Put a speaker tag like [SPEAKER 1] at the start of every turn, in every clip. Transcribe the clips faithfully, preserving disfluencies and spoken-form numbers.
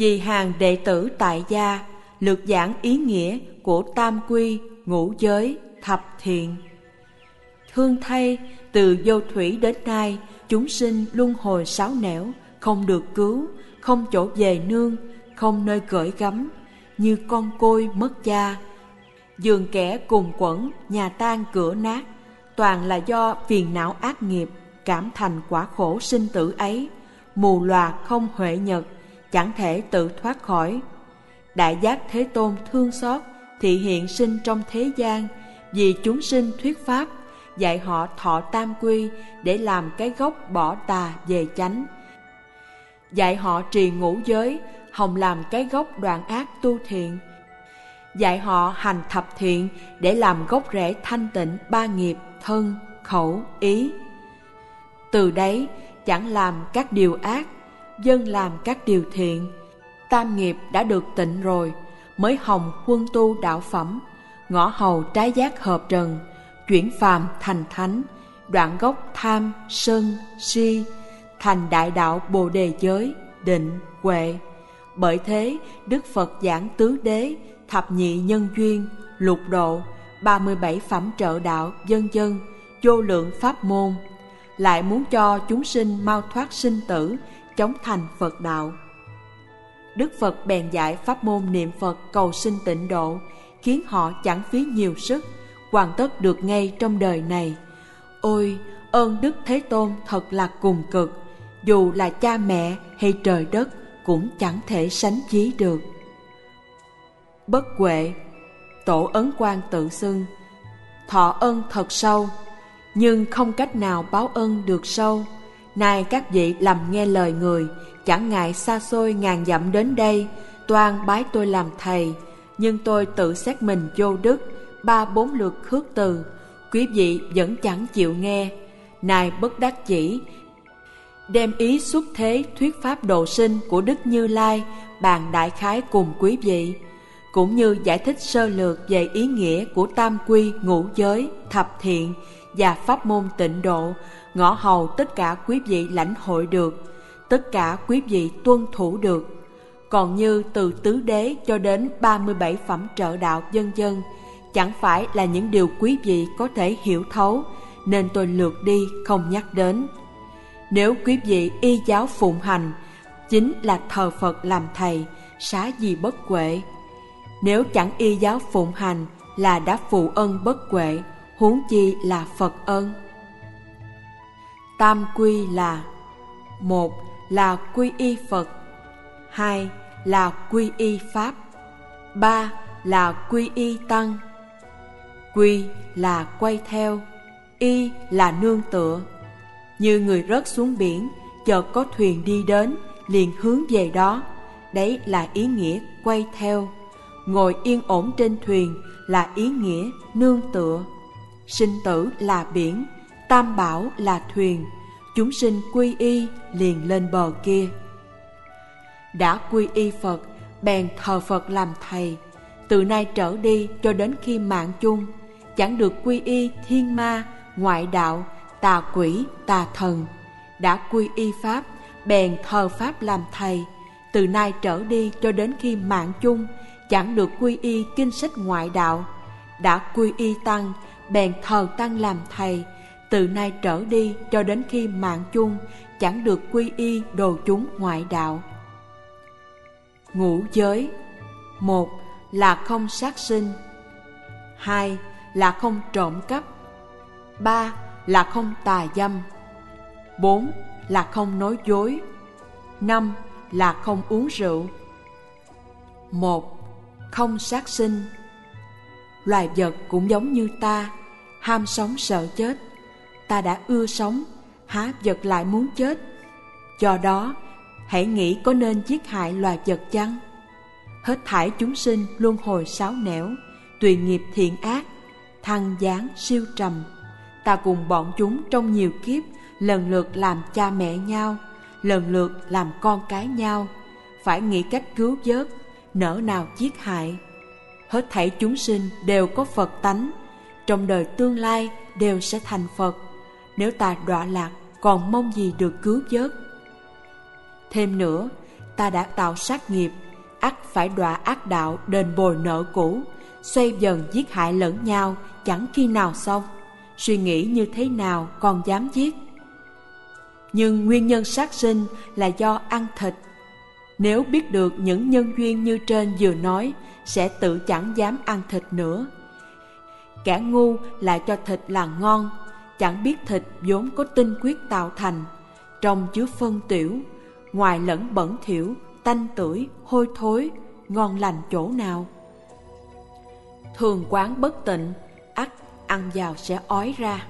[SPEAKER 1] Vì hàng đệ tử tại gia lược giảng ý nghĩa của tam quy, ngũ giới, thập thiện. Thương thay, từ vô thủy đến nay, chúng sinh luân hồi sáu nẻo, không được cứu, không chỗ về nương, không nơi gửi gắm, như con côi mất cha. Giường kẻ cùng quẫn, nhà tan cửa nát, toàn là do phiền não ác nghiệp, cảm thành quả khổ sinh tử ấy, mù lòa không huệ nhật, chẳng thể tự thoát khỏi. Đại Giác Thế Tôn thương xót, thị hiện sinh trong thế gian, vì chúng sinh thuyết pháp, dạy họ thọ tam quy để làm cái gốc bỏ tà về chánh, dạy họ trì ngũ giới, hòng làm cái gốc đoạn ác tu thiện, dạy họ hành thập thiện để làm gốc rễ thanh tịnh ba nghiệp thân, khẩu, ý. Từ đấy chẳng làm các điều ác, dân làm các điều thiện, tam nghiệp đã được tịnh rồi, mới hòng huân tu đạo phẩm, ngõ hầu trái giác hợp trần, chuyển phàm thành thánh, đoạn gốc tham, sân, si, thành đại đạo Bồ Đề giới, định, huệ. Bởi thế, Đức Phật giảng tứ đế, thập nhị nhân duyên, lục độ, ba mươi bảy phẩm trợ đạo, vân vân, vô lượng pháp môn, lại muốn cho chúng sinh mau thoát sinh tử, chống thành Phật đạo. Đức Phật bèn dạy pháp môn niệm Phật cầu sinh tịnh độ, khiến họ chẳng phí nhiều sức, hoàn tất được ngay trong đời này. Ôi, ơn Đức Thế Tôn thật là cùng cực, dù là cha mẹ hay trời đất cũng chẳng thể sánh chí được. Bất huệ, Tổ Ấn Quang tự xưng, thọ ân thật sâu, nhưng không cách nào báo ân được sâu. Nay các vị lầm nghe lời người, chẳng ngại xa xôi ngàn dặm đến đây, toan bái tôi làm thầy, nhưng tôi tự xét mình vô đức, ba bốn lượt khước từ, quý vị vẫn chẳng chịu nghe. Nay bất đắc chỉ, đem ý xuất thế thuyết pháp độ sinh của Đức Như Lai bàn đại khái cùng quý vị, cũng như giải thích sơ lược về ý nghĩa của tam quy, ngũ giới, thập thiện và pháp môn tịnh độ, ngõ hầu tất cả quý vị lãnh hội được, tất cả quý vị tuân thủ được. Còn như từ tứ đế cho đến ba mươi bảy phẩm trợ đạo vân vân, chẳng phải là những điều quý vị có thể hiểu thấu, nên tôi lược đi không nhắc đến. Nếu quý vị y giáo phụng hành, chính là thờ Phật làm thầy, xá gì bất huệ. Nếu chẳng y giáo phụng hành là đã phụ ân bất huệ, huống chi là Phật ân. Tam quy là: một là quy y Phật, hai là quy y Pháp, ba là quy y Tăng. Quy là quay theo, y là nương tựa. Như người rớt xuống biển, chợt có thuyền đi đến, liền hướng về đó. Đấy là ý nghĩa quay theo. Ngồi yên ổn trên thuyền là ý nghĩa nương tựa. Sinh tử là biển, tam bảo là thuyền, chúng sinh quy y liền lên bờ kia. Đã quy y Phật, bèn thờ Phật làm thầy. Từ nay trở đi cho đến khi mạng chung, chẳng được quy y thiên ma, ngoại đạo, tà quỷ, tà thần. Đã quy y Pháp, bèn thờ Pháp làm thầy. Từ nay trở đi cho đến khi mạng chung, chẳng được quy y kinh sách ngoại đạo. Đã quy y Tăng, bèn thờ Tăng làm thầy. Từ nay trở đi cho đến khi mạng chung, chẳng được quy y đồ chúng ngoại đạo. Ngũ giới: một là không sát sinh, hai là không trộm cắp, ba là không tà dâm, bốn là không nói dối, năm là không uống rượu. Một, không sát sinh. Loài vật cũng giống như ta, ham sống sợ chết. Ta đã ưa sống, há vật lại muốn chết? Do đó, hãy nghĩ có nên giết hại loài vật chăng? Hết thảy chúng sinh luân hồi sáu nẻo, tùy nghiệp thiện ác, thăng giáng siêu trầm. Ta cùng bọn chúng trong nhiều kiếp, lần lượt làm cha mẹ nhau, lần lượt làm con cái nhau. Phải nghĩ cách cứu vớt, nỡ nào giết hại. Hết thảy chúng sinh đều có Phật tánh, trong đời tương lai đều sẽ thành Phật. Nếu ta đọa lạc, còn mong gì được cứu vớt? Thêm nữa, ta đã tạo sát nghiệp, ắt phải đọa ác đạo đền bồi nợ cũ, xoay dần giết hại lẫn nhau, chẳng khi nào xong. Suy nghĩ như thế nào còn dám giết? Nhưng nguyên nhân sát sinh là do ăn thịt. Nếu biết được những nhân duyên như trên vừa nói, sẽ tự chẳng dám ăn thịt nữa. Kẻ ngu lại cho thịt là ngon, chẳng biết thịt vốn có tinh huyết tạo thành, trong chứa phân tiểu, ngoài lẫn bẩn thỉu, tanh tưởi, hôi thối, ngon lành chỗ nào. Thường quán bất tịnh, ắt ăn vào sẽ ói ra.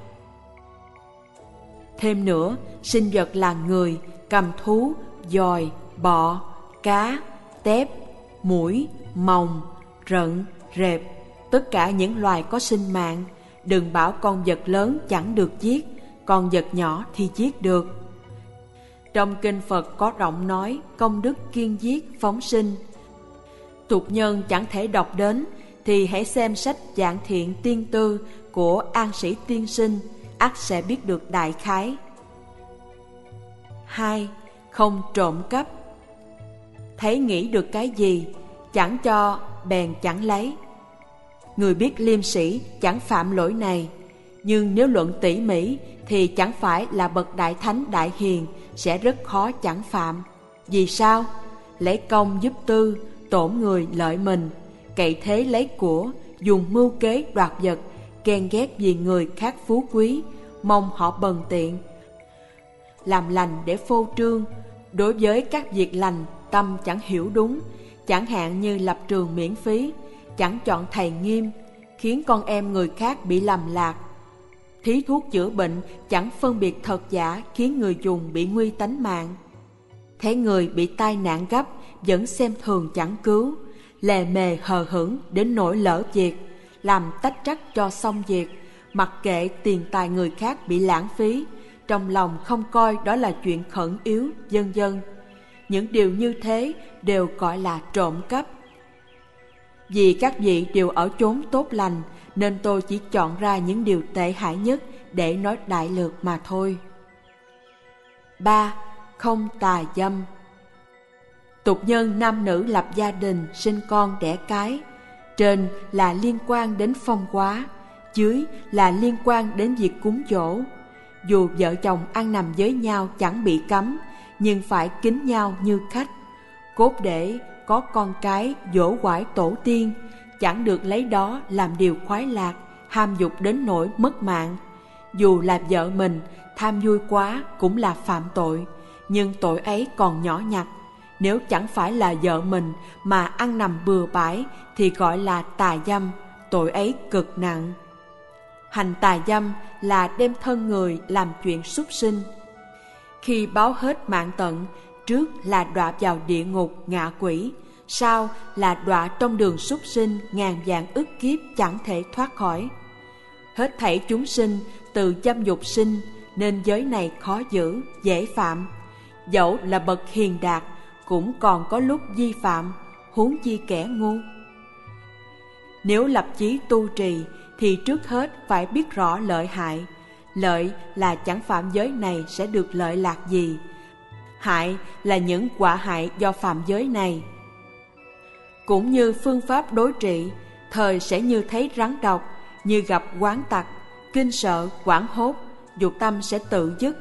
[SPEAKER 1] Thêm nữa, sinh vật là người, cầm thú, dòi, bọ, cá, tép, muỗi, mòng, rận, rệp, tất cả những loài có sinh mạng. Đừng bảo con vật lớn chẳng được giết, con vật nhỏ thì giết được. Trong kinh Phật có rộng nói công đức kiên giết phóng sinh. Tục nhân chẳng thể đọc đến, thì hãy xem sách Giảng Thiện Tiên Tư của An Sĩ Tiên Sinh, ắt sẽ biết được đại khái. Hai. Không trộm cắp. Thấy nghĩ được cái gì, chẳng cho bèn chẳng lấy. Người biết liêm sĩ chẳng phạm lỗi này, nhưng nếu luận tỉ mỉ thì chẳng phải là bậc đại thánh đại hiền sẽ rất khó chẳng phạm. Vì sao? Lấy công giúp tư, tổn người lợi mình, cậy thế lấy của, dùng mưu kế đoạt vật, ghen ghét vì người khác phú quý, mong họ bần tiện. Làm lành để phô trương, đối với các việc lành tâm chẳng hiểu đúng, chẳng hạn như lập trường miễn phí, chẳng chọn thầy nghiêm, khiến con em người khác bị lầm lạc. Thí thuốc chữa bệnh chẳng phân biệt thật giả, khiến người dùng bị nguy tánh mạng. Thấy người bị tai nạn gấp vẫn xem thường chẳng cứu, lề mề hờ hững đến nỗi lỡ việc, làm tách trách cho xong việc, mặc kệ tiền tài người khác bị lãng phí, trong lòng không coi đó là chuyện khẩn yếu, vân vân. Những điều như thế đều gọi là trộm cắp. Vì các vị đều ở chốn tốt lành, nên tôi chỉ chọn ra những điều tệ hại nhất để nói đại lược mà thôi. Ba. Không tà dâm. Tục nhân nam nữ lập gia đình, sinh con đẻ cái. Trên là liên quan đến phong hóa, dưới là liên quan đến việc cúng dỗ. Dù vợ chồng ăn nằm với nhau chẳng bị cấm, nhưng phải kính nhau như khách. Cốt để có con cái dỗ quải tổ tiên, chẳng được lấy đó làm điều khoái lạc, ham dục đến nỗi mất mạng. Dù là vợ mình, tham vui quá cũng là phạm tội, nhưng tội ấy còn nhỏ nhặt. Nếu chẳng phải là vợ mình mà ăn nằm bừa bãi thì gọi là tà dâm, tội ấy cực nặng. Hành tà dâm là đem thân người làm chuyện súc sinh. Khi báo hết mạng tận, trước là đọa vào địa ngục ngạ quỷ, sau là đọa trong đường súc sinh ngàn vạn ức kiếp chẳng thể thoát khỏi. Hết thảy chúng sinh từ dâm dục sinh, nên giới này khó giữ, dễ phạm. Dẫu là bậc hiền đạt, cũng còn có lúc vi phạm, huống chi kẻ ngu. Nếu lập chí tu trì, thì trước hết phải biết rõ lợi hại. Lợi là chẳng phạm giới này sẽ được lợi lạc gì, hại là những quả hại do phạm giới này. Cũng như phương pháp đối trị, thời sẽ như thấy rắn độc, như gặp oán tặc, kinh sợ, hoảng hốt, dục tâm sẽ tự dứt.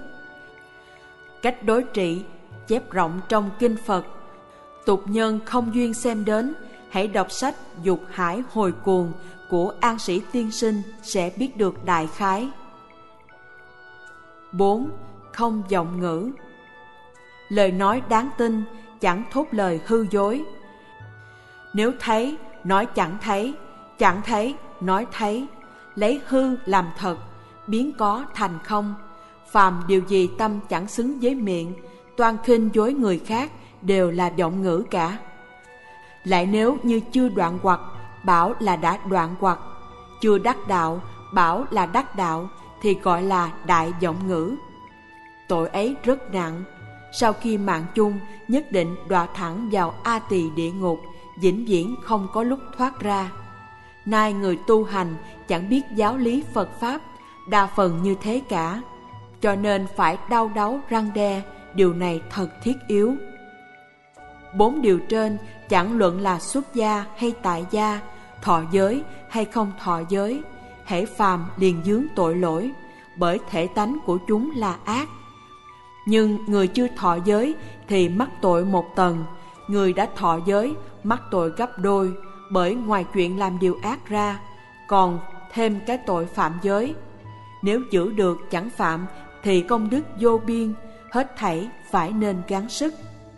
[SPEAKER 1] Cách đối trị chép rộng trong kinh Phật. Tục nhân không duyên xem đến, hãy đọc sách Dục Hải Hồi Cuồng của An Sĩ Tiên Sinh sẽ biết được đại khái. Bốn. Không vọng ngữ. Lời nói đáng tin, chẳng thốt lời hư dối. Nếu thấy, nói chẳng thấy, chẳng thấy, nói thấy, lấy hư làm thật, biến có thành không. Phàm điều gì tâm chẳng xứng với miệng, toan khinh dối người khác đều là vọng ngữ cả. Lại nếu như chưa đoạn hoặc, bảo là đã đoạn hoặc, chưa đắc đạo, bảo là đắc đạo, thì gọi là đại vọng ngữ. Tội ấy rất nặng, sau khi mạng chung nhất định đọa thẳng vào A Tỳ địa ngục, vĩnh viễn không có lúc thoát ra. Nay người tu hành chẳng biết giáo lý Phật Pháp, đa phần như thế cả, cho nên phải đau đáu răn đe, điều này thật thiết yếu. Bốn điều trên chẳng luận là xuất gia hay tại gia, thọ giới hay không thọ giới, hễ phàm liền vướng tội lỗi, bởi thể tánh của chúng là ác. Nhưng người chưa thọ giới thì mắc tội một tầng, người đã thọ giới mắc tội gấp đôi, bởi ngoài chuyện làm điều ác ra, còn thêm cái tội phạm giới. Nếu giữ được chẳng phạm thì công đức vô biên, hết thảy phải nên gắng sức.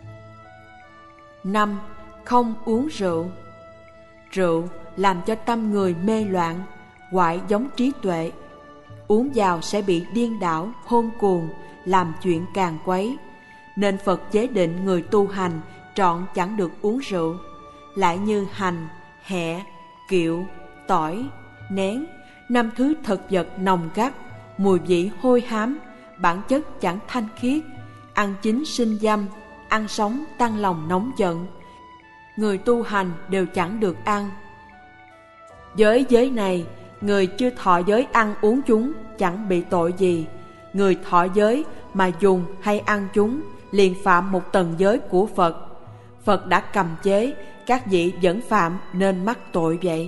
[SPEAKER 1] Năm. Không uống rượu. Rượu làm cho tâm người mê loạn, hoại giống trí tuệ. Uống vào sẽ bị điên đảo, hôn cuồng, làm chuyện càng quấy. Nên Phật chế định người tu hành trọn chẳng được uống rượu. Lại như hành, hẹ, kiệu, tỏi, nén, năm thứ thực vật nồng gắt, mùi vị hôi hám, bản chất chẳng thanh khiết, ăn chín sinh dâm, ăn sống tăng lòng nóng giận. Người tu hành đều chẳng được ăn. Giới giới này, người chưa thọ giới ăn uống chúng chẳng bị tội gì. Người thọ giới mà dùng hay ăn chúng liền phạm một tầng giới của Phật. Phật đã cầm chế, các vị vẫn phạm nên mắc tội vậy.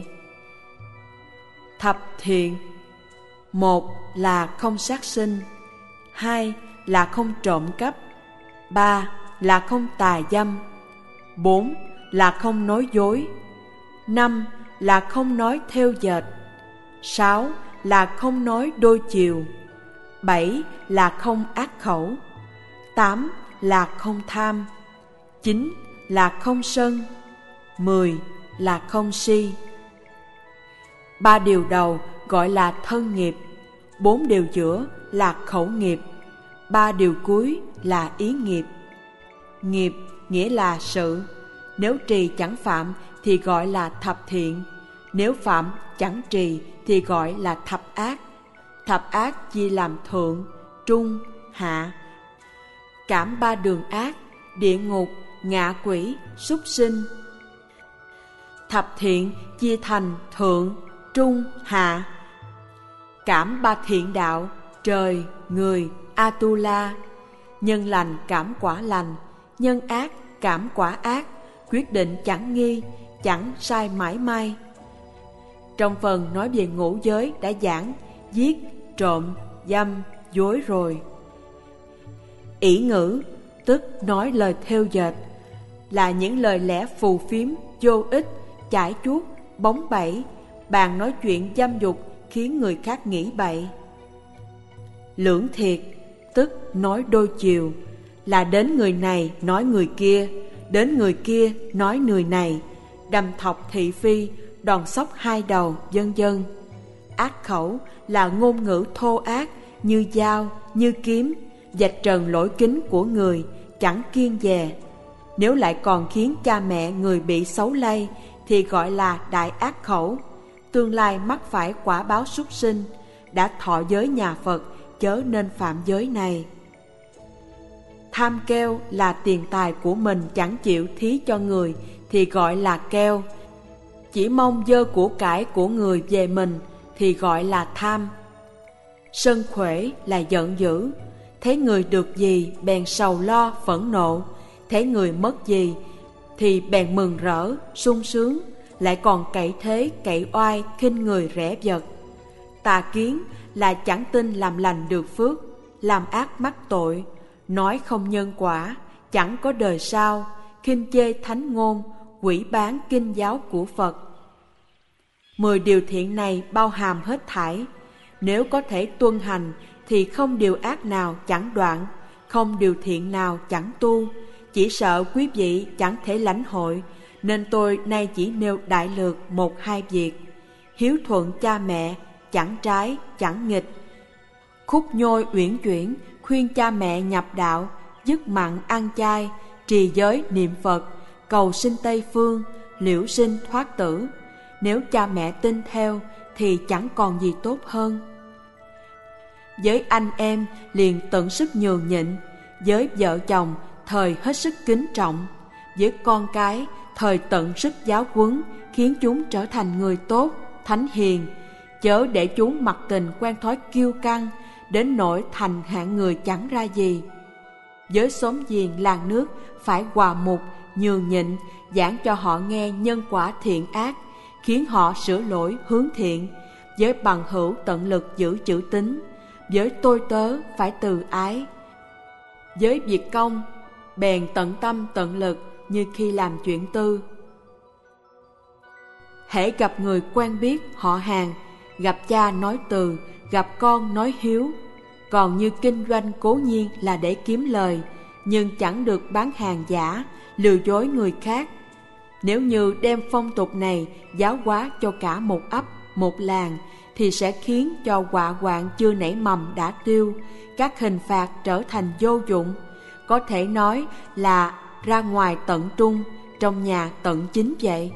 [SPEAKER 1] Thập thiện. Một là không sát sinh, hai là không trộm cắp, ba là không tà dâm, bốn là không nói dối, năm là không nói thêu dệt, sáu là không nói đôi chiều, bảy là không ác khẩu, tám là không tham, chín là không sân, mười là không si. Ba điều đầu gọi là thân nghiệp, bốn điều giữa là khẩu nghiệp, ba điều cuối là ý nghiệp. Nghiệp nghĩa là sự, nếu trì chẳng phạm thì gọi là thập thiện, nếu phạm chẳng trì thì gọi là thập ác. Thập ác chia làm thượng, trung, hạ. Cảm ba đường ác, địa ngục, ngạ quỷ, súc sinh. Thập thiện chia thành thượng, trung, hạ. Cảm ba thiện đạo, trời, người, Atula. Nhân lành cảm quả lành, nhân ác cảm quả ác, quyết định chẳng nghi, chẳng sai mãi may. Trong phần nói về ngũ giới đã giảng giết, trộm, dâm, dối rồi. Ỷ ngữ, tức nói lời thêu dệt, là những lời lẽ phù phiếm, vô ích, chải chuốt, bóng bẩy, bàn nói chuyện dâm dục khiến người khác nghĩ bậy. Lưỡng thiệt, tức nói đôi chiều, là đến người này nói người kia, đến người kia nói người này, đầm thọc thị phi, đòn sóc hai đầu, vân vân. Ác khẩu là ngôn ngữ thô ác như dao, như kiếm, vạch trần lỗi kính của người, chẳng kiêng dè. Nếu lại còn khiến cha mẹ người bị xấu lây thì gọi là đại ác khẩu. Tương lai mắc phải quả báo súc sinh, đã thọ giới nhà Phật chớ nên phạm giới này. Tham keo là tiền tài của mình chẳng chịu thí cho người thì gọi là keo. Chỉ mong dơ của cải của người về mình thì gọi là tham. Sân khỏe là giận dữ, thấy người được gì bèn sầu lo phẫn nộ, thấy người mất gì thì bèn mừng rỡ sung sướng, lại còn cậy thế cậy oai khinh người rẻ vật. Tà kiến là chẳng tin làm lành được phước, làm ác mắc tội, nói không nhân quả, chẳng có đời sau, khinh chê thánh ngôn, quỷ bán kinh giáo của Phật. Mười điều thiện này bao hàm hết thảy, nếu có thể tuân hành thì không điều ác nào chẳng đoạn, không điều thiện nào chẳng tu. Chỉ sợ quý vị chẳng thể lãnh hội, nên tôi nay chỉ nêu đại lược một hai việc. Hiếu thuận cha mẹ, chẳng trái, chẳng nghịch. Khúc nhôi uyển chuyển, khuyên cha mẹ nhập đạo, dứt mặn ăn chay, trì giới niệm Phật, cầu sinh Tây Phương, liễu sinh thoát tử. Nếu cha mẹ tin theo thì chẳng còn gì tốt hơn. Với anh em liền tận sức nhường nhịn, với vợ chồng thời hết sức kính trọng, với con cái thời tận sức giáo huấn, khiến chúng trở thành người tốt, thánh hiền, chớ để chúng mặc tình quen thói kiêu căng, đến nỗi thành hạng người chẳng ra gì. Với xóm giềng làng nước phải hòa mục, nhường nhịn, giảng cho họ nghe nhân quả thiện ác, khiến họ sửa lỗi hướng thiện. Với bằng hữu tận lực giữ chữ tín, với tôi tớ phải từ ái. Với việc công, bèn tận tâm tận lực như khi làm chuyện tư. Hễ gặp người quen biết họ hàng, gặp cha nói từ, gặp con nói hiếu. Còn như kinh doanh cố nhiên là để kiếm lời, nhưng chẳng được bán hàng giả, lừa dối người khác. Nếu như đem phong tục này giáo hóa cho cả một ấp, một làng, thì sẽ khiến cho họa hoạn chưa nảy mầm đã tiêu, các hình phạt trở thành vô dụng. Có thể nói là ra ngoài tận trung, trong nhà tận chính vậy.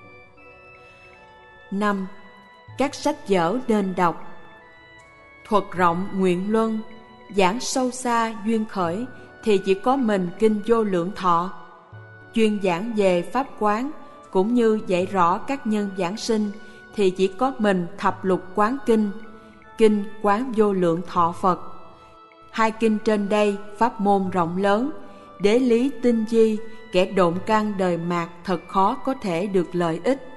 [SPEAKER 1] năm. Các sách vở nên đọc. Thuật rộng nguyện luân, giảng sâu xa duyên khởi, thì chỉ có mình kinh Vô Lượng Thọ. Chuyên giảng về pháp quán, cũng như dạy rõ các nhân giảng sinh, thì chỉ có mình Thập Lục Quán Kinh, kinh Quán Vô Lượng Thọ Phật. Hai kinh trên đây pháp môn rộng lớn, đế lý tinh vi, kẻ độn căn đời mạt thật khó có thể được lợi ích.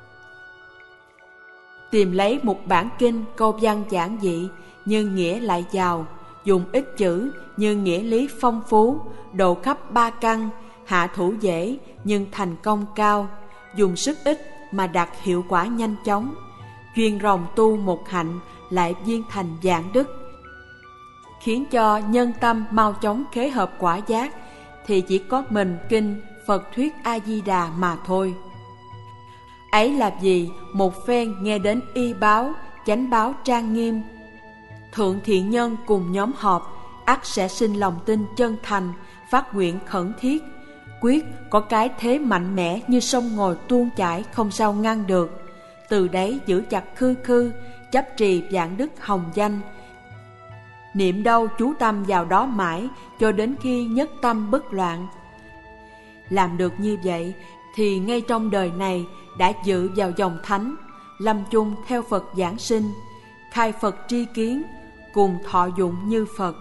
[SPEAKER 1] Tìm lấy một bản kinh câu văn giản dị nhưng nghĩa lại giàu, dùng ít chữ nhưng nghĩa lý phong phú, độ khắp ba căn, hạ thủ dễ nhưng thành công cao, dùng sức ít mà đạt hiệu quả nhanh chóng, chuyên ròng tu một hạnh lại viên thành vạn đức, khiến cho nhân tâm mau chóng khế hợp quả giác, thì chỉ có mình kinh Phật thuyết A Di Đà mà thôi. Ấy là vì một phen nghe đến y báo, chánh báo trang nghiêm, thượng thiện nhân cùng nhóm họp, ắt sẽ sinh lòng tin chân thành, phát nguyện khẩn thiết, quyết có cái thế mạnh mẽ như sông ngòi tuôn chảy không sao ngăn được. Từ đấy giữ chặt khư khư, chấp trì vạn đức hồng danh, niệm đâu chú tâm vào đó mãi, cho đến khi nhất tâm bất loạn. Làm được như vậy thì ngay trong đời này đã dự vào dòng thánh, lâm chung theo Phật giảng sinh, khai Phật tri kiến, cùng thọ dụng như Phật.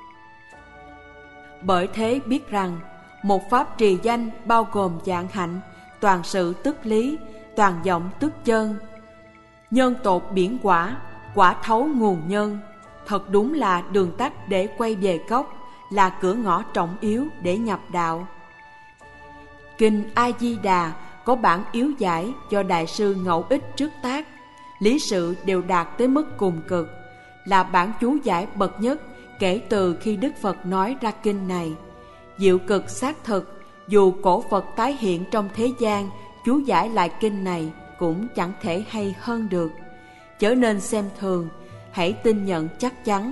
[SPEAKER 1] Bởi thế biết rằng một pháp trì danh bao gồm vạn hạnh, toàn sự tức lý, toàn vọng tức chân, nhân tột biển quả, quả thấu nguồn nhân. Thật đúng là đường tắt để quay về gốc, là cửa ngõ trọng yếu để nhập đạo. Kinh A Di Đà có bản yếu giải do Đại sư Ngẫu Ích trước tác, lý sự đều đạt tới mức cùng cực, là bản chú giải bậc nhất kể từ khi Đức Phật nói ra kinh này. Diệu cực xác thực, dù cổ Phật tái hiện trong thế gian, chú giải lại kinh này cũng chẳng thể hay hơn được. Chớ nên xem thường, hãy tin nhận chắc chắn.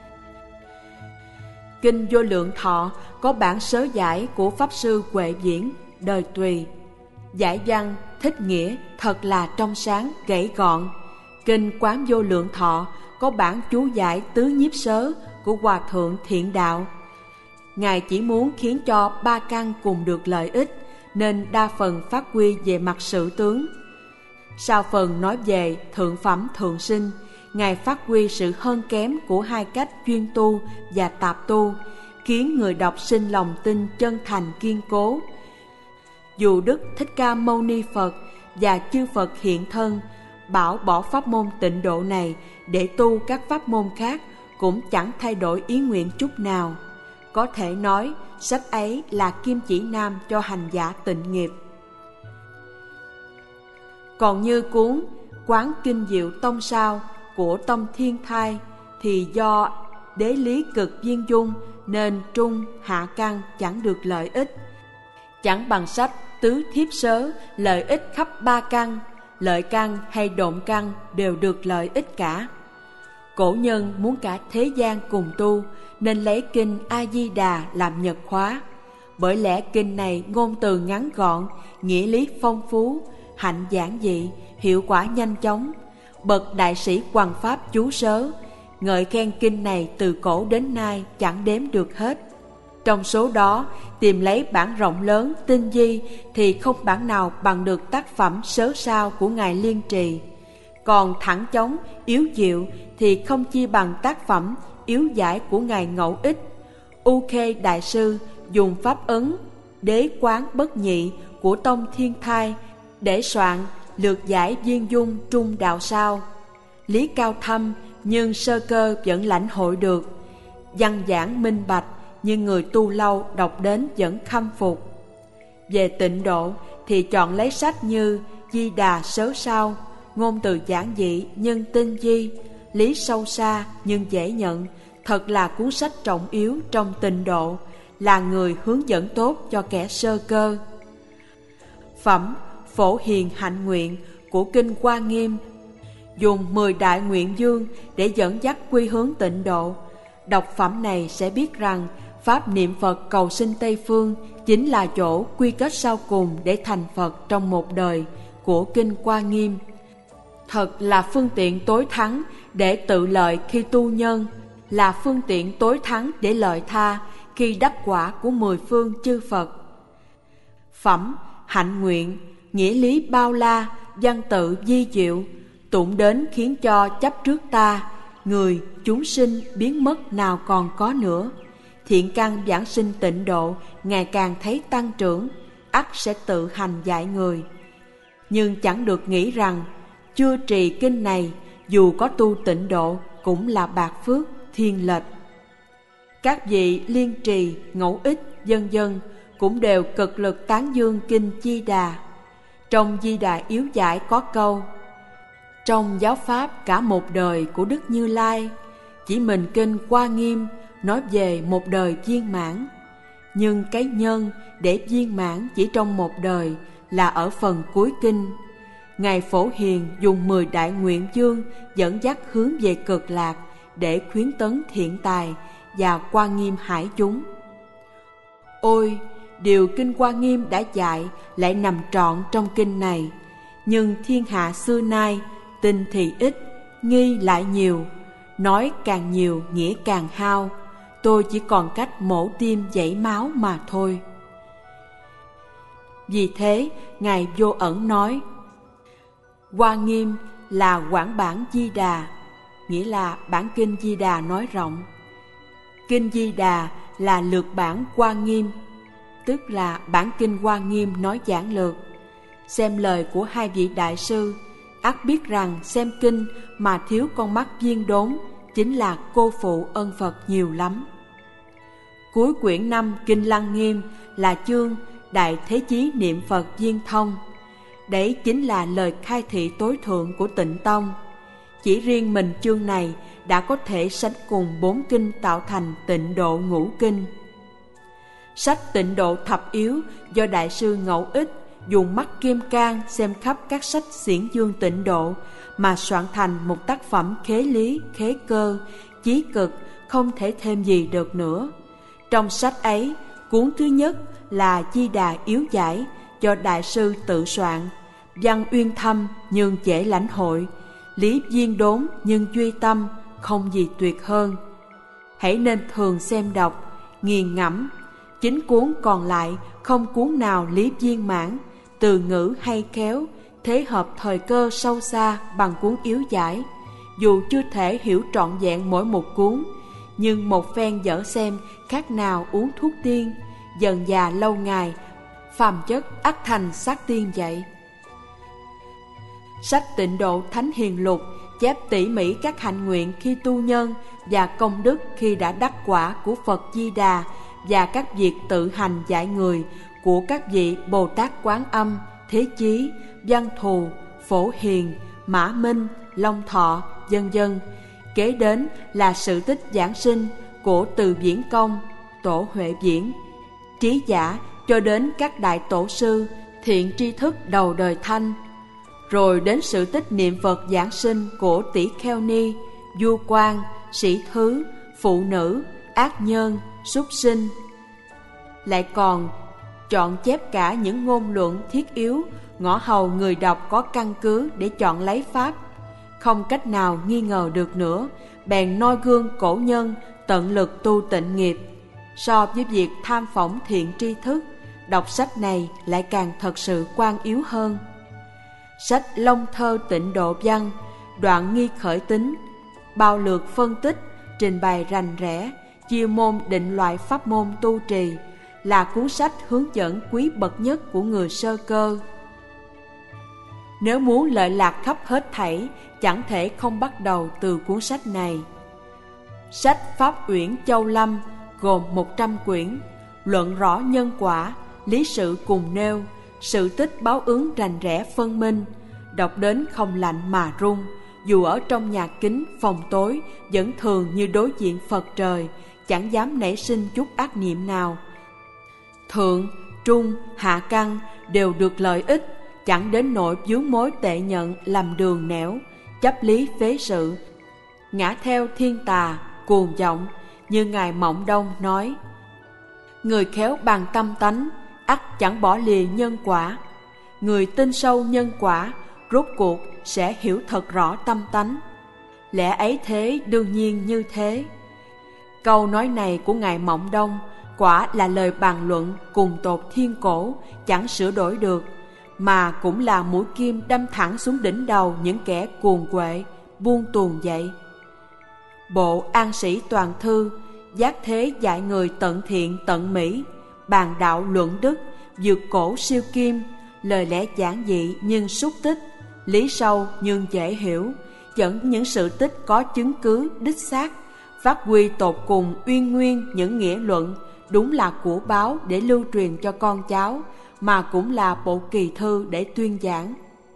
[SPEAKER 1] Kinh Vô Lượng Thọ có bản sớ giải của Pháp Sư Huệ Viễn, đời Tùy. Giải văn, thích nghĩa thật là trong sáng, gãy gọn. Kinh Quán Vô Lượng Thọ có bản chú giải tứ nhiếp sớ của Hòa Thượng Thiện Đạo. Ngài chỉ muốn khiến cho ba căn cùng được lợi ích, nên đa phần phát huy về mặt sự tướng. Sau phần nói về thượng phẩm thượng sinh, Ngài phát huy sự hơn kém của hai cách chuyên tu và tạp tu, khiến người đọc sinh lòng tin chân thành kiên cố. Dù Đức Thích Ca Mâu Ni Phật và chư Phật hiện thân bảo bỏ pháp môn tịnh độ này để tu các pháp môn khác, cũng chẳng thay đổi ý nguyện chút nào. Có thể nói sách ấy là kim chỉ nam cho hành giả tịnh nghiệp. Còn như cuốn Quán Kinh Diệu Tông Sao của Tông Thiên Thai thì do đế lý cực viên dung nên trung hạ căn chẳng được lợi ích. Chẳng bằng sách Tứ Thiếp Sớ lợi ích khắp ba căn, lợi căn hay độn căn đều được lợi ích cả. Cổ nhân muốn cả thế gian cùng tu nên lấy kinh A Di Đà làm nhật khóa. Bởi lẽ kinh này ngôn từ ngắn gọn, nghĩa lý phong phú, hạnh giản dị, hiệu quả nhanh chóng. Bậc đại sĩ hoằng pháp chú sớ ngợi khen kinh này từ cổ đến nay chẳng đếm được hết. Trong số đó tìm lấy bản rộng lớn tinh vi thì không bản nào bằng được tác phẩm sớ sao của Ngài Liên Trì. Còn thẳng chóng yếu diệu thì không chi bằng tác phẩm yếu giải của Ngài Ngẫu Ích. U Khê Đại Sư dùng pháp ấn đế quán bất nhị của Tông Thiên Thai để soạn lược giải viên dung trung đạo sao. Lý cao thâm nhưng sơ cơ vẫn lãnh hội được, văn giảng minh bạch nhưng người tu lâu đọc đến vẫn khâm phục. Về tịnh độ thì chọn lấy sách như Di Đà Sớ Sao, ngôn từ giản dị nhưng tinh vi, lý sâu xa nhưng dễ nhận, thật là cuốn sách trọng yếu trong tịnh độ, là người hướng dẫn tốt cho kẻ sơ cơ. Phẩm Phổ Hiền Hạnh Nguyện của Kinh Hoa Nghiêm dùng mười đại nguyện dương để dẫn dắt quy hướng tịnh độ. Đọc phẩm này sẽ biết rằng pháp niệm Phật cầu sinh Tây Phương chính là chỗ quy kết sau cùng để thành Phật trong một đời của Kinh Hoa Nghiêm. Thật là phương tiện tối thắng để tự lợi khi tu nhân, là phương tiện tối thắng để lợi tha khi đắc quả của mười phương chư Phật. Phẩm Hạnh Nguyện nghĩa lý bao la, văn tự di diệu, tụng đến khiến cho chấp trước ta, người, chúng sinh biến mất nào còn có nữa. Thiện căn giảng sinh tịnh độ ngày càng thấy tăng trưởng, ắt sẽ tự hành dạy người. Nhưng chẳng được nghĩ rằng chưa trì kinh này, dù có tu tịnh độ cũng là bạc phước, thiên lệch. Các vị liên trì, ngẫu ích, vân vân cũng đều cực lực tán dương kinh Di Đà. Trong Di Đà yếu giải có câu: trong giáo pháp cả một đời của Đức Như Lai, chỉ mình kinh Hoa Nghiêm nói về một đời viên mãn. Nhưng cái nhân để viên mãn chỉ trong một đời là ở phần cuối kinh. Ngài Phổ Hiền dùng mười đại nguyện dương dẫn dắt hướng về cực lạc để khuyến tấn thiện tài và Hoa Nghiêm hải chúng. Ôi, điều kinh Hoa Nghiêm đã dạy lại nằm trọn trong kinh này. Nhưng thiên hạ xưa nay tin thì ít, nghi lại nhiều, nói càng nhiều nghĩa càng hao. Tôi chỉ còn cách mổ tim chảy máu mà thôi. Vì thế, Ngài Vô Ẩn nói: Hoa Nghiêm là quảng bản Di Đà, nghĩa là bản kinh Di Đà nói rộng. Kinh Di Đà là lược bản Hoa Nghiêm, tức là bản kinh Hoa Nghiêm nói giản lược. Xem lời của hai vị đại sư, ắt biết rằng xem kinh mà thiếu con mắt viên đốn chính là cô phụ ân Phật nhiều lắm. Cuối quyển năm Kinh Lăng Nghiêm là chương Đại Thế Chí Niệm Phật Viên Thông. Đấy chính là lời khai thị tối thượng của Tịnh Tông. Chỉ riêng mình chương này đã có thể sánh cùng bốn kinh tạo thành Tịnh Độ Ngũ Kinh. Sách Tịnh Độ Thập Yếu do Đại sư Ngẫu Ích dùng mắt kim cang xem khắp các sách xiển dương tịnh độ mà soạn thành một tác phẩm khế lý, khế cơ, chí cực, không thể thêm gì được nữa. Trong sách ấy, cuốn thứ nhất là Di Đà Yếu Giải do Đại sư tự soạn, văn uyên thâm nhưng dễ lãnh hội, lý viên đốn nhưng duy tâm, không gì tuyệt hơn. Hãy nên thường xem đọc, nghiền ngẫm. Chính cuốn còn lại không cuốn nào lý viên mãn, từ ngữ hay khéo, thế hợp thời cơ sâu xa bằng cuốn Yếu Giải. Dù chưa thể hiểu trọn vẹn mỗi một cuốn, nhưng một phen dở xem khác nào uống thuốc tiên, dần già lâu ngày, phàm chất ắt thành xác tiên vậy. Sách Tịnh Độ Thánh Hiền Lục chép tỉ mỉ các hạnh nguyện khi tu nhân và công đức khi đã đắc quả của Phật Di Đà và các việc tự hành dạy người của các vị Bồ Tát Quán Âm, Thế Chí, Văn Thù, Phổ Hiền, Mã Minh, Long Thọ, vân vân. Kế đến là sự tích giảng sinh của Từ Viễn Công, Tổ Huệ Viễn, Trí Giả cho đến các đại tổ sư, thiện tri thức đầu đời Thanh. Rồi đến sự tích niệm Phật giảng sinh của Tỷ Kheo Ni, Du Quan, Sĩ Thứ, Phụ Nữ, Ác Nhân, Súc Sinh. Lại còn chọn chép cả những ngôn luận thiết yếu, ngõ hầu người đọc có căn cứ để chọn lấy pháp. Không cách nào nghi ngờ được nữa, bèn noi gương cổ nhân tận lực tu tịnh nghiệp. So với việc tham phỏng thiện tri thức, đọc sách này lại càng thật sự quan yếu hơn. Sách Long Thơ Tịnh Độ Văn, đoạn nghi khởi tính, bao lược phân tích, trình bày rành rẽ, chia môn định loại pháp môn tu trì, là cuốn sách hướng dẫn quý bậc nhất của người sơ cơ. Nếu muốn lợi lạc khắp hết thảy, chẳng thể không bắt đầu từ cuốn sách này. Sách Pháp Uyển Châu Lâm gồm một trăm quyển, luận rõ nhân quả, lý sự cùng nêu, sự tích báo ứng rành rẽ phân minh, đọc đến không lạnh mà run, dù ở trong nhà kính phòng tối vẫn thường như đối diện Phật trời, chẳng dám nảy sinh chút ác niệm nào. Thượng, trung, hạ căn đều được lợi ích, chẳng đến nỗi vướng mối tệ nhận làm đường nẻo, chấp lý phế sự, ngã theo thiên tà, cuồng vọng, như Ngài Mộng Đông nói: người khéo bằng tâm tánh, ắt chẳng bỏ lìa nhân quả. Người tin sâu nhân quả, rốt cuộc sẽ hiểu thật rõ tâm tánh. Lẽ ấy thế, đương nhiên như thế. Câu nói này của Ngài Mộng Đông quả là lời bàn luận cùng tột thiên cổ, chẳng sửa đổi được, mà cũng là mũi kim đâm thẳng xuống đỉnh đầu những kẻ cuồng quệ, buông tuồng dậy. Bộ An Sĩ Toàn Thư giác thế dạy người tận thiện tận mỹ, bàn đạo luận đức, vượt cổ siêu kim, lời lẽ giản dị nhưng xúc tích, lý sâu nhưng dễ hiểu, dẫn những sự tích có chứng cứ đích xác, phát huy tột cùng uyên nguyên những nghĩa luận, đúng là của báo để lưu truyền cho con cháu, mà cũng là bộ kỳ thư để tuyên giảng.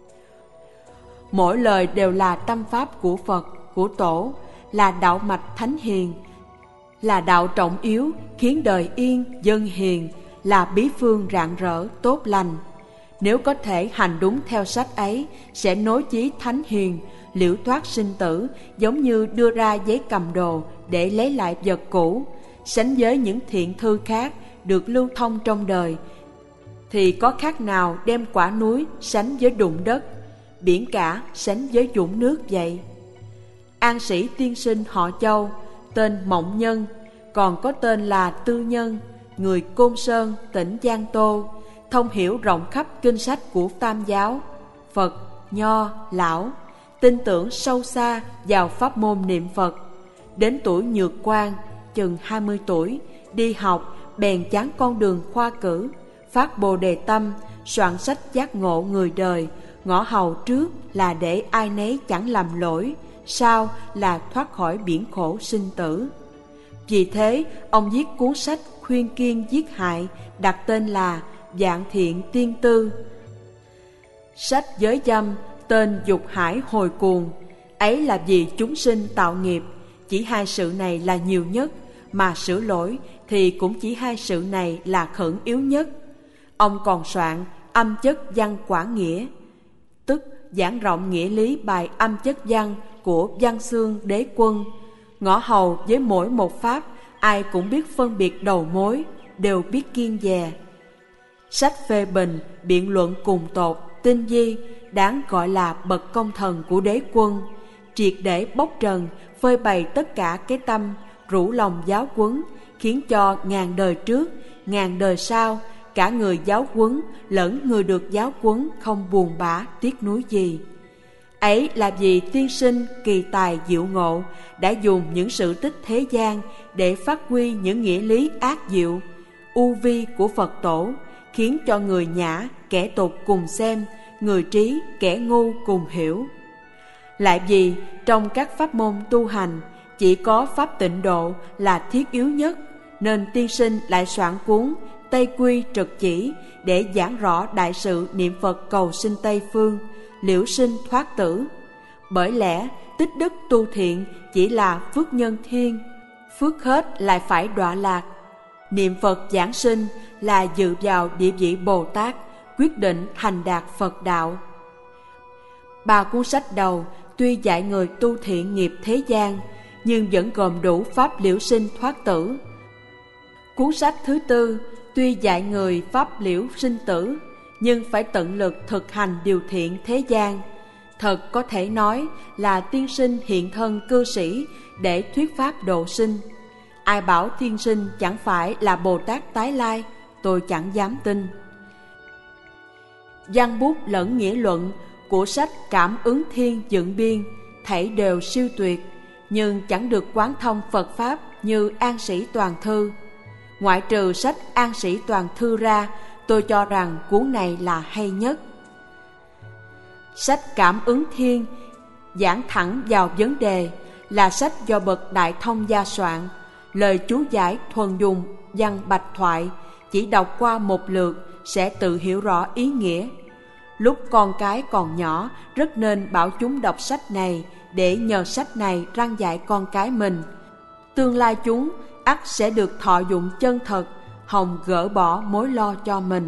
[SPEAKER 1] Mỗi lời đều là tâm pháp của Phật, của Tổ, là đạo mạch thánh hiền, là đạo trọng yếu khiến đời yên dân hiền, là bí phương rạng rỡ tốt lành. Nếu có thể hành đúng theo sách ấy, sẽ nối chí thánh hiền, liễu thoát sinh tử, giống như đưa ra giấy cầm đồ để lấy lại vật cũ. Sánh với những thiện thư khác được lưu thông trong đời, thì có khác nào đem quả núi sánh với đụng đất, biển cả sánh với vũng nước vậy. An Sĩ tiên sinh họ Châu, tên Mộng Nhân, còn có tên là Tư Nhân, người Côn Sơn, tỉnh Giang Tô, thông hiểu rộng khắp kinh sách của Tam giáo, Phật, Nho, Lão, tin tưởng sâu xa vào pháp môn niệm Phật. Đến tuổi nhược quan, chừng hai mươi tuổi, đi học, bèn chán con đường khoa cử, phát bồ đề tâm, soạn sách giác ngộ người đời, ngõ hầu trước là để ai nấy chẳng làm lỗi, sau là thoát khỏi biển khổ sinh tử. Vì thế, ông viết cuốn sách khuyên kiên giết hại, đặt tên là Vạn Thiện Tiên Tư. Sách giới dâm, tên dục hải hồi cuồng, ấy là vì chúng sinh tạo nghiệp. Chỉ hai sự này là nhiều nhất, mà sửa lỗi thì cũng chỉ hai sự này là khẩn yếu nhất. Ông còn soạn âm chất văn quả nghĩa, tức giảng rộng nghĩa lý bài âm chất văn của Văn Xương Đế Quân. Ngõ hầu với mỗi một pháp, ai cũng biết phân biệt đầu mối, đều biết kiêng dè. Sách phê bình, biện luận cùng tột, tinh vi, đáng gọi là bậc công thần của Đế Quân, triệt để bóc trần, phơi bày tất cả cái tâm, rủ lòng giáo huấn, khiến cho ngàn đời trước, ngàn đời sau, cả người giáo huấn lẫn người được giáo huấn không buồn bã tiếc nuối gì. Ấy là vì tiên sinh kỳ tài diệu ngộ đã dùng những sự tích thế gian để phát huy những nghĩa lý ác diệu, u vi của Phật Tổ, khiến cho người nhã kẻ tục cùng xem, người trí kẻ ngu cùng hiểu. Lại vì trong các pháp môn tu hành, chỉ có pháp tịnh độ là thiết yếu nhất, nên tiên sinh lại soạn cuốn Tây Quy Trực Chỉ để giảng rõ đại sự niệm Phật cầu sinh Tây Phương, liễu sinh thoát tử. Bởi lẽ tích đức tu thiện chỉ là phước nhân thiên, phước hết lại phải đọa lạc. Niệm Phật giảng sinh là dự vào địa vị Bồ Tát, quyết định thành đạt Phật đạo. Ba cuốn sách đầu tuy dạy người tu thiện nghiệp thế gian, nhưng vẫn gồm đủ pháp liễu sinh thoát tử. Cuốn sách thứ tư tuy dạy người pháp liễu sinh tử, nhưng phải tận lực thực hành điều thiện thế gian. Thật có thể nói là tiên sinh hiện thân cư sĩ để thuyết pháp độ sinh. Ai bảo tiên sinh chẳng phải là Bồ Tát tái lai, tôi chẳng dám tin. Văn bút lẫn nghĩa luận của sách Cảm Ứng Thiên dựng biên, thảy đều siêu tuyệt, nhưng chẳng được quán thông Phật Pháp như An Sĩ Toàn Thư. ngoại trừ sách An Sĩ Toàn Thư ra, tôi cho rằng cuốn này là hay nhất. Sách Cảm Ứng Thiên giảng thẳng vào vấn đề, là sách do bậc Đại Thông gia soạn. Lời chú giải thuần dùng văn bạch thoại, chỉ đọc qua một lượt sẽ tự hiểu rõ ý nghĩa. Lúc con cái còn nhỏ, rất nên bảo chúng đọc sách này để nhờ sách này răn dạy con cái mình. Tương lai chúng ắt sẽ được thọ dụng chân thật, hòng gỡ bỏ mối lo cho mình.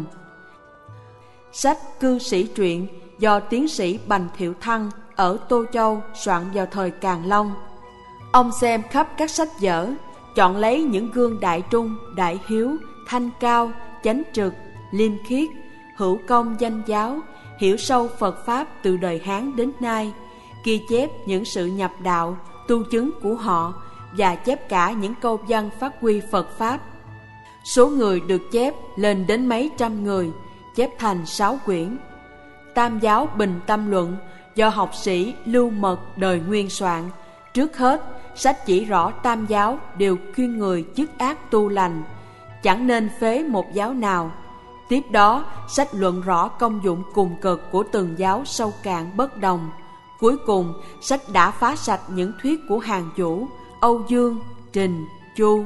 [SPEAKER 1] Sách Cư Sĩ Truyện do tiến sĩ Bành Thiệu Thăng ở Tô Châu soạn vào thời Càn Long. Ông xem khắp các sách vở, chọn lấy những gương đại trung, đại hiếu, thanh cao, chánh trực, liêm khiết, hữu công danh giáo, hiểu sâu Phật Pháp từ đời Hán đến nay, ghi chép những sự nhập đạo, tu chứng của họ và chép cả những câu văn phát huy Phật Pháp. Số người được chép lên đến mấy trăm người, chép thành sáu quyển. Tam Giáo Bình Tâm Luận do học sĩ Lưu Mật đời Nguyên soạn. Trước hết, sách chỉ rõ tam giáo đều khuyên người dứt ác tu lành, chẳng nên phế một giáo nào. Tiếp đó, sách luận rõ công dụng cùng cực của từng giáo sâu cạn bất đồng. Cuối cùng, sách đã phá sạch những thuyết của Hàn Vũ, Âu Dương, Trình, Chu.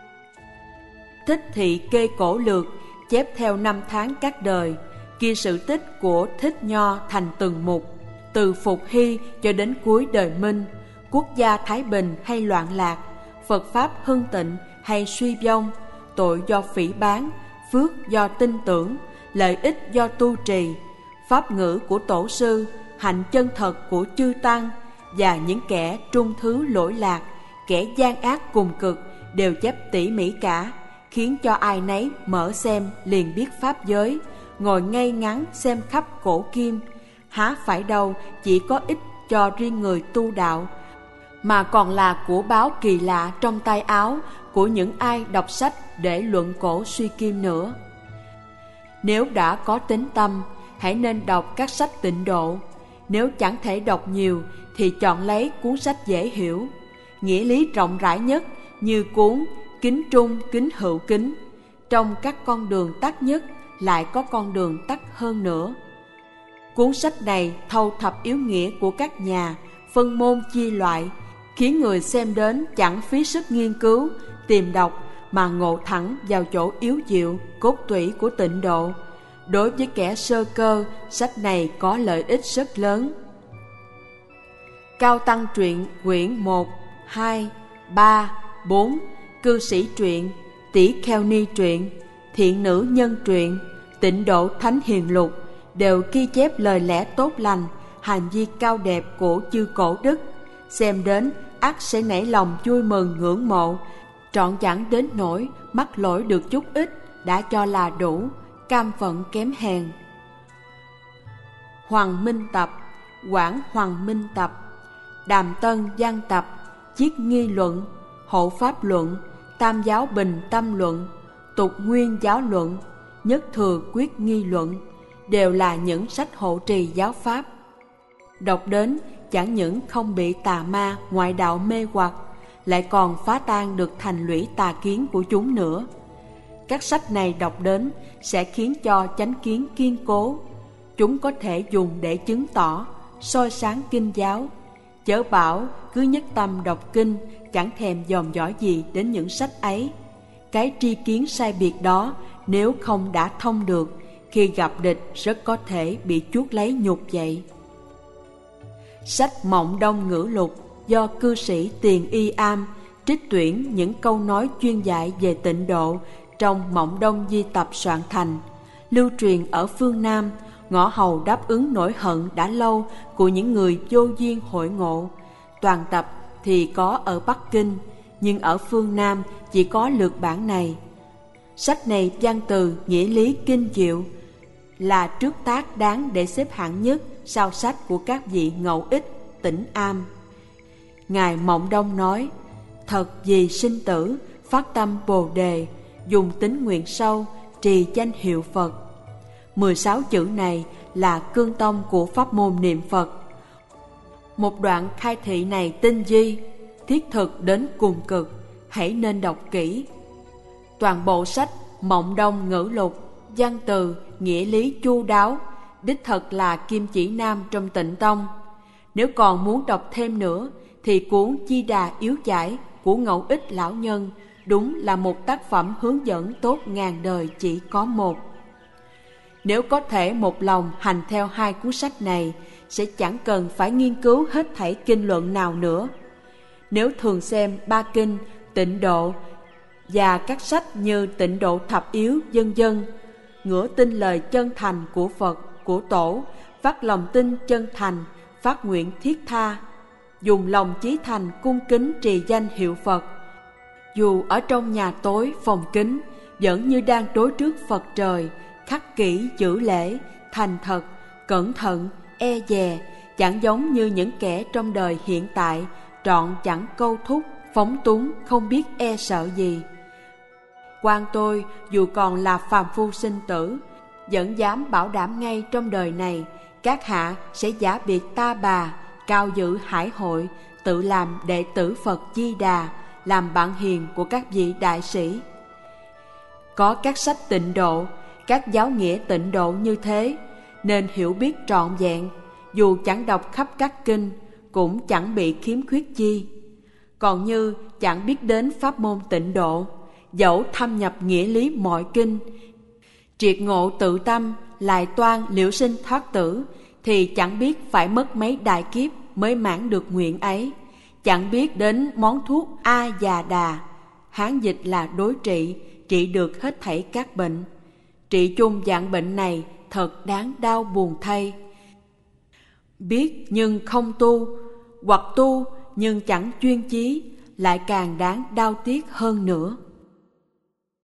[SPEAKER 1] Thích Thị Kê Cổ Lược chép theo năm tháng các đời, ghi sự tích của Thích Nho thành từng mục, từ Phục Hy cho đến cuối đời Minh, quốc gia thái bình hay loạn lạc, Phật Pháp hưng tịnh hay suy vong, tội do phỉ báng, phước do tin tưởng, lợi ích do tu trì, pháp ngữ của tổ sư, hạnh chân thật của chư tăng, và những kẻ trung thứ lỗi lạc, kẻ gian ác cùng cực đều chép tỉ mỉ cả, khiến cho ai nấy mở xem liền biết pháp giới, ngồi ngay ngắn xem khắp cổ kim. Há phải đâu chỉ có ích cho riêng người tu đạo, mà còn là của báo kỳ lạ trong tay áo của những ai đọc sách để luận cổ suy kim nữa. Nếu đã có tín tâm, hãy nên đọc các sách tịnh độ. Nếu chẳng thể đọc nhiều thì chọn lấy cuốn sách dễ hiểu, nghĩa lý rộng rãi nhất như cuốn Kính Trung Kính Hữu Kính. Trong các con đường tắt nhất lại có con đường tắt hơn nữa. Cuốn sách này thâu thập yếu nghĩa của các nhà, phân môn chia loại, khiến người xem đến chẳng phí sức nghiên cứu, tìm đọc mà ngộ thẳng vào chỗ yếu diệu, cốt tủy của tịnh độ. Đối với kẻ sơ cơ, sách này có lợi ích rất lớn. Cao Tăng Truyện quyển một, hai, ba, bốn, Cư Sĩ Truyện, Tỷ Kheo Ni Truyện, Thiện Nữ Nhân Truyện, Tịnh Độ Thánh Hiền Lục đều ghi chép lời lẽ tốt lành, hành vi cao đẹp của chư cổ đức. Xem đến ắt sẽ nảy lòng vui mừng ngưỡng mộ, trọn chẳng đến nỗi mắc lỗi được chút ít đã cho là đủ, cam phận kém hèn. Hoàng Minh Tập, Quảng Hoàng Minh Tập, Đàm Tân Văn Tập, Chiết Nghi Luận, Hộ Pháp Luận, Tam Giáo Bình Tâm Luận, Tục Nguyên Giáo Luận, Nhất Thừa Quyết Nghi Luận đều là những sách hộ trì giáo pháp. Đọc đến chẳng những không bị tà ma ngoại đạo mê hoặc, lại còn phá tan được thành lũy tà kiến của chúng nữa. Các sách này đọc đến sẽ khiến cho chánh kiến kiên cố. Chúng có thể dùng để chứng tỏ, soi sáng kinh giáo. Chớ bảo cứ nhất tâm đọc kinh, chẳng thèm dòm dõi gì đến những sách ấy. Cái tri kiến sai biệt đó nếu không đã thông được, khi gặp địch rất có thể bị chuốc lấy nhục vậy. Sách Mộng Đông Ngữ Lục do cư sĩ Tiền Y Am trích tuyển những câu nói chuyên dạy về tịnh độ trong Mộng Đông Di Tập soạn thành, lưu truyền ở phương Nam, ngõ hầu đáp ứng nỗi hận đã lâu của những người vô duyên hội ngộ. Toàn tập thì có ở Bắc Kinh, nhưng ở phương Nam chỉ có lược bản này. Sách này văn từ nghĩa lý kinh diệu, là trước tác đáng để xếp hạng nhất sau sách của các vị ngẫu ích Tĩnh Am. Ngài Mộng Đông nói: thật vì sinh tử, phát tâm Bồ Đề, dùng tín nguyện sâu, trì danh hiệu Phật. mười sáu chữ này là cương tông của pháp môn niệm Phật. Một đoạn khai thị này tinh vi, thiết thực đến cùng cực, hãy nên đọc kỹ. Toàn bộ sách Mộng Đông Ngữ Lục, văn từ, nghĩa lý chu đáo, đích thật là kim chỉ nam trong Tịnh Tông. Nếu còn muốn đọc thêm nữa thì cuốn Di Đà Yếu Giải của Ngẫu Ích Lão Nhân đúng là một tác phẩm hướng dẫn tốt ngàn đời chỉ có một. Nếu có thể một lòng hành theo hai cuốn sách này, sẽ chẳng cần phải nghiên cứu hết thảy kinh luận nào nữa. Nếu thường xem ba kinh, Tịnh Độ và các sách như Tịnh Độ Thập Yếu vân vân, ngửa tin lời chân thành của Phật, của Tổ, phát lòng tin chân thành, phát nguyện thiết tha, dùng lòng chí thành cung kính trì danh hiệu Phật, dù ở trong nhà tối phòng kính, vẫn như đang đối trước Phật trời, khắc kỹ giữ lễ, thành thật, cẩn thận, e dè, chẳng giống như những kẻ trong đời hiện tại, trọn chẳng câu thúc, phóng túng, không biết e sợ gì. Quan tôi dù còn là phàm phu sinh tử, vẫn dám bảo đảm ngay trong đời này, các hạ sẽ giả biệt ta bà, cao giữ hải hội, tự làm đệ tử Phật Di Đà, làm bạn hiền của các vị đại sĩ. Có các sách tịnh độ, các giáo nghĩa tịnh độ như thế, nên hiểu biết trọn vẹn, dù chẳng đọc khắp các kinh, cũng chẳng bị khiếm khuyết chi. Còn như chẳng biết đến pháp môn tịnh độ, dẫu thâm nhập nghĩa lý mọi kinh, triệt ngộ tự tâm, lại toan liễu sinh thoát tử, thì chẳng biết phải mất mấy đại kiếp mới mãn được nguyện ấy. Chẳng biết đến món thuốc A Già Đà, Hán dịch là đối trị, trị được hết thảy các bệnh. Trị chung dạng bệnh này thật đáng đau buồn thay. Biết nhưng không tu, hoặc tu nhưng chẳng chuyên chí, lại càng đáng đau tiếc hơn nữa.